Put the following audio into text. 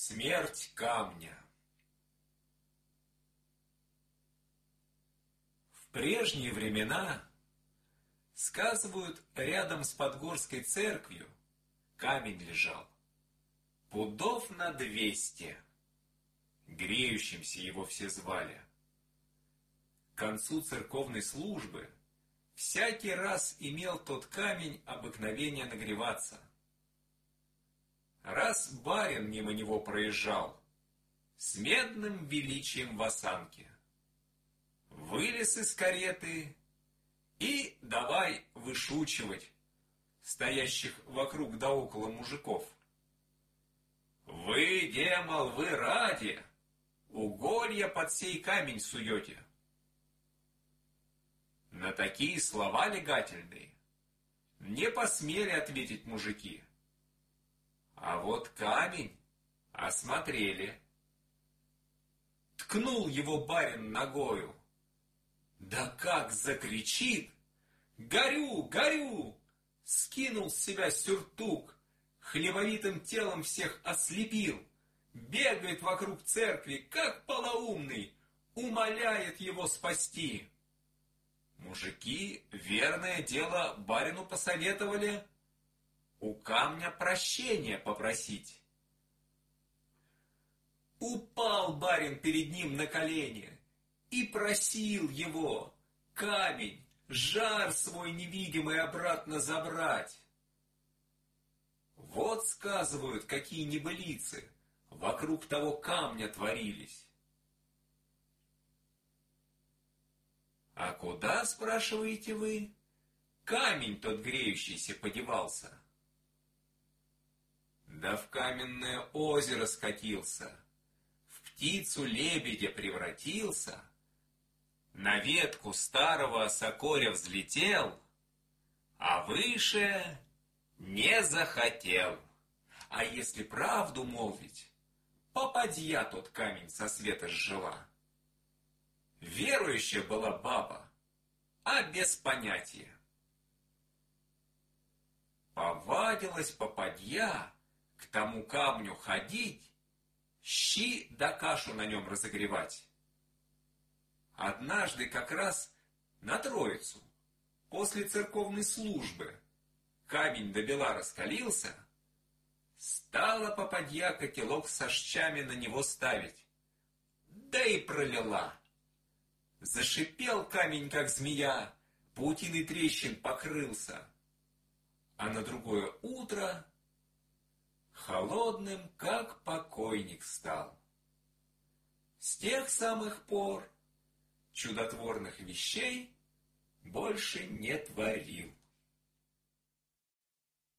Смерть камня. В прежние времена, сказывают, рядом с Подгорской церковью камень лежал, пудов на 200. Греющимся его все звали. К концу церковной службы всякий раз имел тот камень обыкновение нагреваться. Раз барин мимо него проезжал, с медным величием в осанке, вылез из кареты и давай вышучивать стоящих вокруг да около мужиков. Вы, демал, вы ради уголья под сей камень суете. На такие слова легательные не посмели ответить мужики. А вот камень осмотрели. Ткнул его барин ногою. Да как закричит: «Горю, горю!» Скинул с себя сюртук, хлебовитым телом всех ослепил, бегает вокруг церкви, как полоумный, умоляет его спасти. Мужики, верное дело, барину посоветовали у камня прощения попросить. Упал барин перед ним на колени и просил его камень, жар свой невидимый обратно забрать. Вот, сказывают, какие небылицы вокруг того камня творились. А куда, спрашиваете вы, камень тот греющийся подевался? Да в каменное озеро скатился, в птицу-лебедя превратился, на ветку старого осокоря взлетел, а выше не захотел. А если правду молвить, попадья тот камень со света сжила. Верующая была баба, а без понятия. Повадилась попадья к тому камню ходить, щи да кашу на нем разогревать. Однажды как раз на Троицу, после церковной службы, камень добела раскалился, стала попадья котелок со щами на него ставить, да и пролила. Зашипел камень, как змея, паутиной трещин покрылся, а на другое утро холодным, как покойник, стал. С тех самых пор чудотворных вещей больше не творил.